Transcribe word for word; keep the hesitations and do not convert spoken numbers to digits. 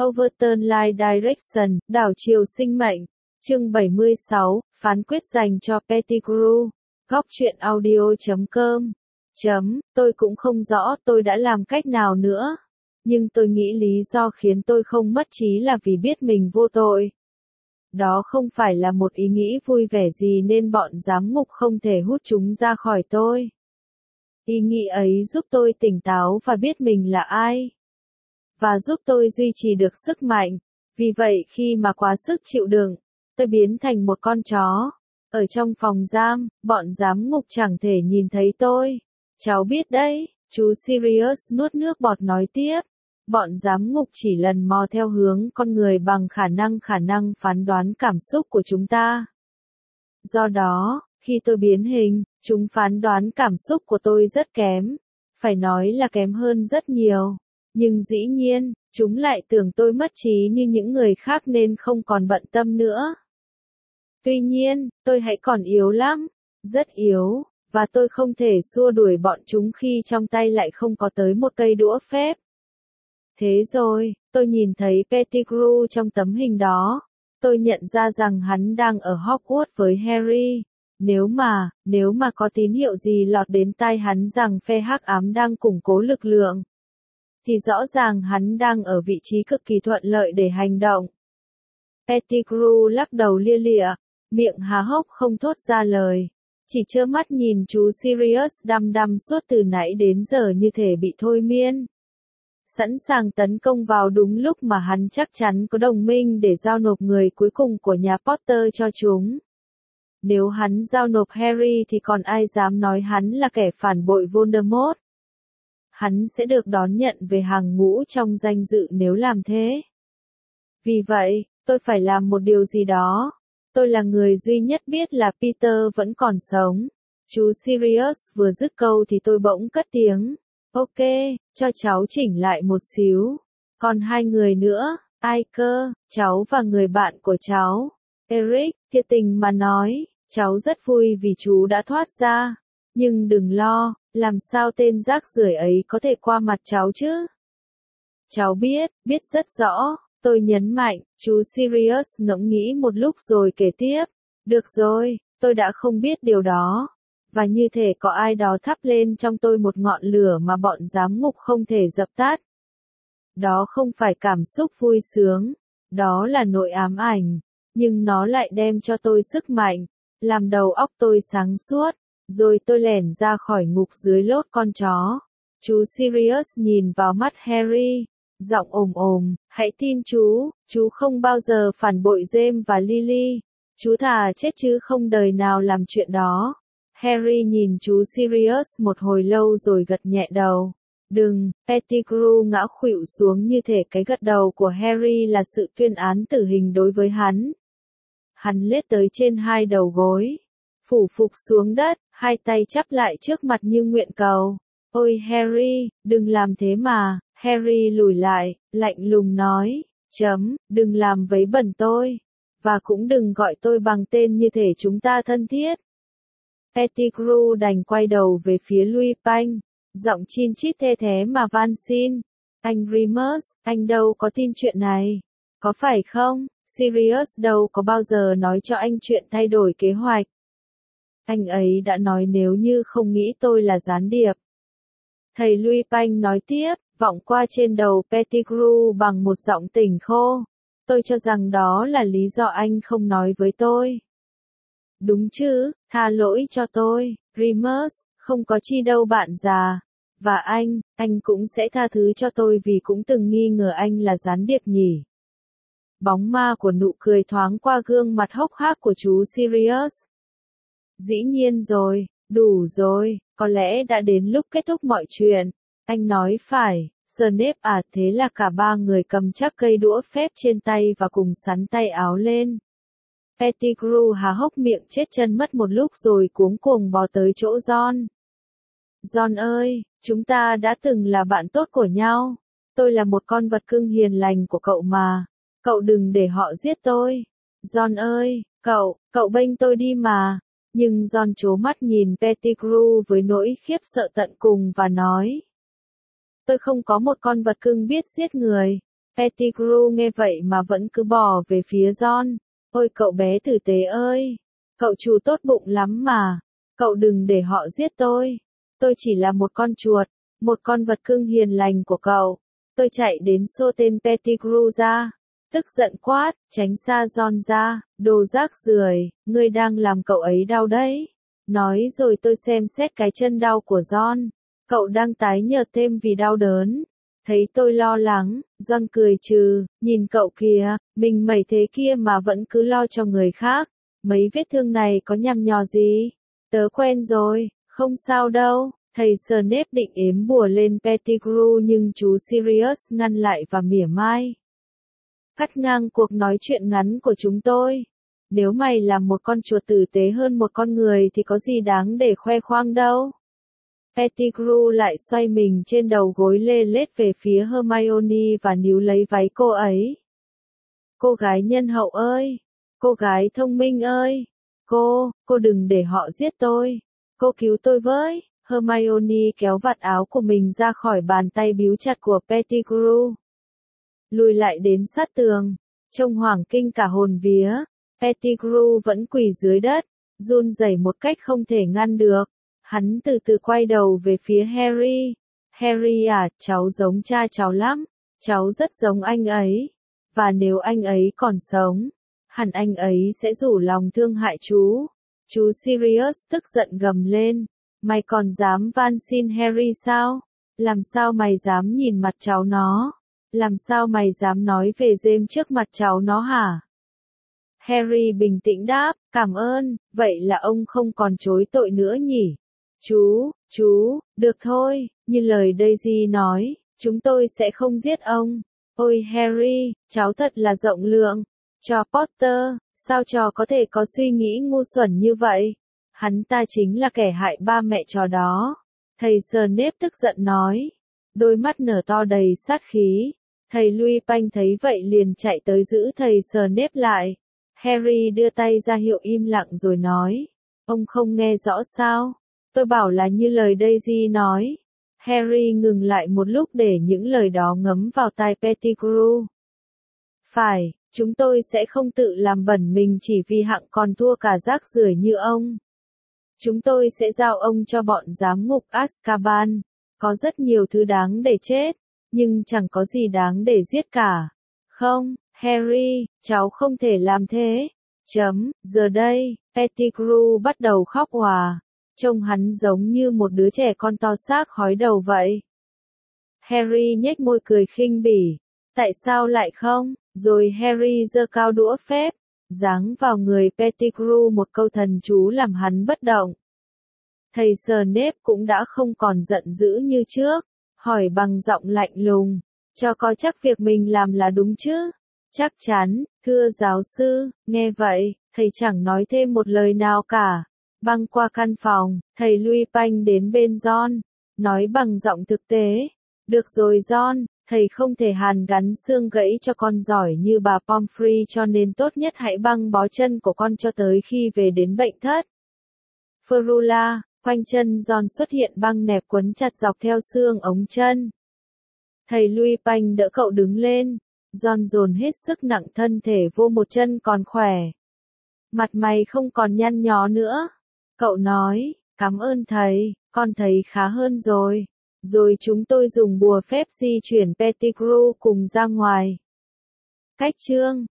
Overturn Life Direction, đảo chiều sinh mệnh. Chương bảy mươi sáu, phán quyết dành cho Pettigrew. Góc truyện audio chấm com. Chấm, tôi cũng không rõ tôi đã làm cách nào nữa. Nhưng tôi nghĩ lý do khiến tôi không mất trí là vì biết mình vô tội. Đó không phải là một ý nghĩ vui vẻ gì nên bọn giám ngục không thể hút chúng ra khỏi tôi. Ý nghĩ ấy giúp tôi tỉnh táo và biết mình là ai. Và giúp tôi duy trì được sức mạnh. Vì vậy khi mà quá sức chịu đựng, tôi biến thành một con chó. Ở trong phòng giam, bọn giám ngục chẳng thể nhìn thấy tôi. Cháu biết đấy, chú Sirius nuốt nước bọt nói tiếp. Bọn giám ngục chỉ lần mò theo hướng con người bằng khả năng khả năng phán đoán cảm xúc của chúng ta. Do đó, khi tôi biến hình, chúng phán đoán cảm xúc của tôi rất kém. Phải nói là kém hơn rất nhiều. Nhưng dĩ nhiên, chúng lại tưởng tôi mất trí như những người khác nên không còn bận tâm nữa. Tuy nhiên, tôi hãy còn yếu lắm, rất yếu, và tôi không thể xua đuổi bọn chúng khi trong tay lại không có tới một cây đũa phép. Thế rồi, tôi nhìn thấy Pettigrew trong tấm hình đó. Tôi nhận ra rằng hắn đang ở Hogwarts với Harry. Nếu mà, nếu mà có tín hiệu gì lọt đến tai hắn rằng phe hắc ám đang củng cố lực lượng, thì rõ ràng hắn đang ở vị trí cực kỳ thuận lợi để hành động. Pettigrew lắc đầu lia lịa, miệng há hốc không thốt ra lời, chỉ trơ mắt nhìn chú Sirius đăm đăm suốt từ nãy đến giờ như thể bị thôi miên. Sẵn sàng tấn công vào đúng lúc mà hắn chắc chắn có đồng minh để giao nộp người cuối cùng của nhà Potter cho chúng. Nếu hắn giao nộp Harry thì còn ai dám nói hắn là kẻ phản bội Voldemort. Hắn sẽ được đón nhận về hàng ngũ trong danh dự nếu làm thế. Vì vậy, tôi phải làm một điều gì đó. Tôi là người duy nhất biết là Peter vẫn còn sống. Chú Sirius vừa dứt câu thì tôi bỗng cất tiếng. Ok, cho cháu chỉnh lại một xíu. Còn hai người nữa, ai cơ, cháu và người bạn của cháu. Eric, thiệt tình mà nói, cháu rất vui vì chú đã thoát ra. Nhưng đừng lo, làm sao tên rác rưởi ấy có thể qua mặt cháu chứ? Cháu biết, biết rất rõ, tôi nhấn mạnh, chú Sirius ngẫm nghĩ một lúc rồi kể tiếp. Được rồi, tôi đã không biết điều đó. Và như thể có ai đó thắp lên trong tôi một ngọn lửa mà bọn giám ngục không thể dập tắt. Đó không phải cảm xúc vui sướng, đó là nỗi ám ảnh, nhưng nó lại đem cho tôi sức mạnh, làm đầu óc tôi sáng suốt. Rồi tôi lẻn ra khỏi ngục dưới lốt con chó. Chú Sirius nhìn vào mắt Harry, giọng ồm ồm, hãy tin chú, chú không bao giờ phản bội James và Lily. Chú thà chết chứ không đời nào làm chuyện đó. Harry nhìn chú Sirius một hồi lâu rồi gật nhẹ đầu. Đừng, Pettigrew ngã khuỵu xuống như thể cái gật đầu của Harry là sự tuyên án tử hình đối với hắn. Hắn lết tới trên hai đầu gối, phủ phục xuống đất, hai tay chắp lại trước mặt như nguyện cầu. Ôi Harry, đừng làm thế mà. Harry lùi lại, lạnh lùng nói, chấm, đừng làm vấy bẩn tôi. Và cũng đừng gọi tôi bằng tên như thể chúng ta thân thiết. Pettigrew đành quay đầu về phía Lupin, giọng chin chít thê thé mà van xin. Anh Remus, anh đâu có tin chuyện này. Có phải không? Sirius đâu có bao giờ nói cho anh chuyện thay đổi kế hoạch. Anh ấy đã nói nếu như không nghĩ tôi là gián điệp. Thầy Lupin nói tiếp, vọng qua trên đầu Pettigrew bằng một giọng tỉnh khô. Tôi cho rằng đó là lý do anh không nói với tôi. Đúng chứ, tha lỗi cho tôi, Remus, không có chi đâu bạn già. Và anh, anh cũng sẽ tha thứ cho tôi vì cũng từng nghi ngờ anh là gián điệp nhỉ. Bóng ma của nụ cười thoáng qua gương mặt hốc hác của chú Sirius. Dĩ nhiên rồi, đủ rồi, có lẽ đã đến lúc kết thúc mọi chuyện. Anh nói phải, Snape à, thế là cả ba người cầm chắc cây đũa phép trên tay và cùng sắn tay áo lên. Pettigrew há hốc miệng chết chân mất một lúc rồi cuống cuồng bò tới chỗ John. John ơi, chúng ta đã từng là bạn tốt của nhau. Tôi là một con vật cưng hiền lành của cậu mà. Cậu đừng để họ giết tôi. John ơi, cậu, cậu bênh tôi đi mà. Nhưng John trố mắt nhìn Pettigrew với nỗi khiếp sợ tận cùng và nói. Tôi không có một con vật cưng biết giết người. Pettigrew nghe vậy mà vẫn cứ bò về phía John. Ôi cậu bé tử tế ơi! Cậu chủ tốt bụng lắm mà. Cậu đừng để họ giết tôi. Tôi chỉ là một con chuột, một con vật cưng hiền lành của cậu. Tôi chạy đến xô tên Pettigrew ra. Tức giận quát, tránh xa John ra, đồ rác rưởi, ngươi đang làm cậu ấy đau đấy. Nói rồi tôi xem xét cái chân đau của John. Cậu đang tái nhợt thêm vì đau đớn. Thấy tôi lo lắng, John cười trừ, nhìn cậu kìa, mình mẩy thế kia mà vẫn cứ lo cho người khác. Mấy vết thương này có nhằm nhò gì? Tớ quen rồi, không sao đâu. Thầy Snape định ếm bùa lên Pettigrew nhưng chú Sirius ngăn lại và mỉa mai. Cắt ngang cuộc nói chuyện ngắn của chúng tôi. Nếu mày là một con chuột tử tế hơn một con người thì có gì đáng để khoe khoang đâu. Pettigrew lại xoay mình trên đầu gối lê lết về phía Hermione và níu lấy váy cô ấy. Cô gái nhân hậu ơi! Cô gái thông minh ơi! Cô, cô đừng để họ giết tôi. Cô cứu tôi với! Hermione kéo vạt áo của mình ra khỏi bàn tay bíu chặt của Pettigrew. Lùi lại đến sát tường, trông hoảng kinh cả hồn vía. Pettigrew vẫn quỳ dưới đất, run rẩy một cách không thể ngăn được. Hắn từ từ quay đầu về phía Harry. Harry à, cháu giống cha cháu lắm. Cháu rất giống anh ấy. Và nếu anh ấy còn sống, hẳn anh ấy sẽ rủ lòng thương hại chú. Chú Sirius tức giận gầm lên. Mày còn dám van xin Harry sao? Làm sao mày dám nhìn mặt cháu nó? Làm sao mày dám nói về James trước mặt cháu nó hả? Harry bình tĩnh đáp, cảm ơn, vậy là ông không còn chối tội nữa nhỉ? Chú, chú, được thôi, như lời Daisy nói, chúng tôi sẽ không giết ông. Ôi Harry, cháu thật là rộng lượng. Cho Potter, sao trò có thể có suy nghĩ ngu xuẩn như vậy? Hắn ta chính là kẻ hại ba mẹ trò đó. Thầy Snape tức giận nói. Đôi mắt nở to đầy sát khí. Thầy Lupin thấy vậy liền chạy tới giữ thầy Snape lại. Harry đưa tay ra hiệu im lặng rồi nói. Ông không nghe rõ sao? Tôi bảo là như lời Daisy nói. Harry ngừng lại một lúc để những lời đó ngấm vào tai Pettigrew. Phải, chúng tôi sẽ không tự làm bẩn mình chỉ vì hạng còn thua cả rác rưởi như ông. Chúng tôi sẽ giao ông cho bọn giám ngục Azkaban. Có rất nhiều thứ đáng để chết, nhưng chẳng có gì đáng để giết cả. Không, Harry, cháu không thể làm thế. Chấm, giờ đây, Pettigrew bắt đầu khóc òa. Trông hắn giống như một đứa trẻ con to xác hói đầu vậy. Harry nhếch môi cười khinh bỉ. Tại sao lại không? Rồi Harry giơ cao đũa phép, giáng vào người Pettigrew một câu thần chú làm hắn bất động. Thầy Snape cũng đã không còn giận dữ như trước, hỏi bằng giọng lạnh lùng, cho có chắc việc mình làm là đúng chứ? Chắc chắn, thưa giáo sư. Nghe vậy, thầy chẳng nói thêm một lời nào cả. Băng qua căn phòng, thầy Lupin đến bên John, nói bằng giọng thực tế. Được rồi John, thầy không thể hàn gắn xương gãy cho con giỏi như bà Pomfrey cho nên tốt nhất hãy băng bó chân của con cho tới khi về đến bệnh thất. Ferula, quanh chân John xuất hiện băng nẹp quấn chặt dọc theo xương ống chân. Thầy Lupin đỡ cậu đứng lên. John dồn hết sức nặng thân thể vô một chân còn khỏe. Mặt mày không còn nhăn nhó nữa. Cậu nói, cảm ơn thầy, con thấy khá hơn rồi. Rồi chúng tôi dùng bùa phép di chuyển Pettigrew cùng ra ngoài. Cách chương